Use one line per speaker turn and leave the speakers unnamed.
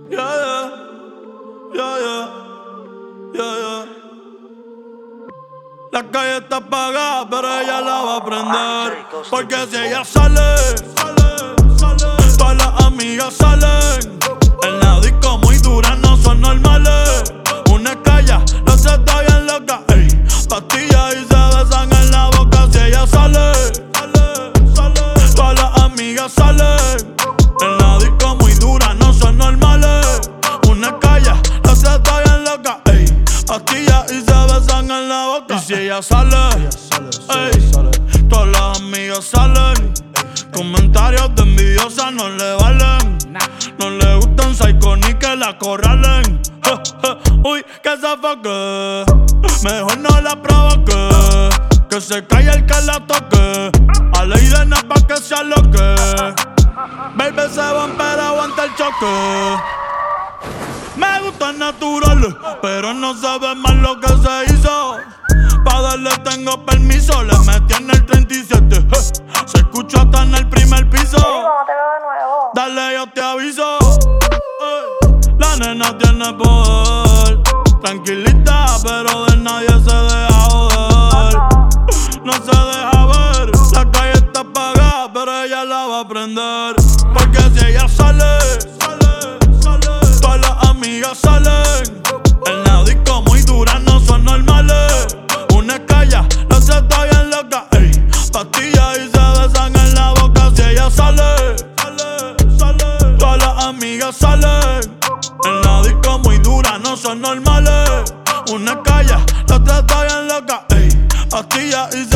Yeah, yeah, yeah, yeah, yeah. La calle está apagada, pero ella la va a prender. Porque si ella sale, todas las amigas salen. En la disco muy dura, no son normales. Una es calla, la otra está bien loca. Ey, pastillas y se besan en la boca. Si ella sale, todas las amigas salen. En la disco muy dura, no son normales. Una es calla, la otra está bien loca. Ey, pastillas y se besan en la boca. Y si ella sale, ey, todas las amigas salen. Comentarios de envidiosa no le valen. No le gustan psycho ni que la corralen. Uy, que se foque, mejor no la provoque. Que se calle el que la toque. A ley de nada pa' que se aloque. Baby se van pero aguanta el choque. Me gustan naturales, pero no sabe más lo que se hizo. Pa' darle tengo permiso, le metí en el 37. Se escucha hasta en el primer piso.
No te veo de nuevo.
Dale, yo te aviso. La nena tiene poder. Tranquilita, pero de nadie se deja joder. No se deja ver. La calle está apagada, pero ella la va a prender. Porque si ella sale, todas las amigas salen. En la disco muy dura, no son normales. Una es calla, la otra está bien loca. Ey, pastillas y se besan en la boca. Si ella sale, todas las amigas salen. En la disco muy dura, no son normales. Una es calla, la otra está bien loca. Ey, pastillas y se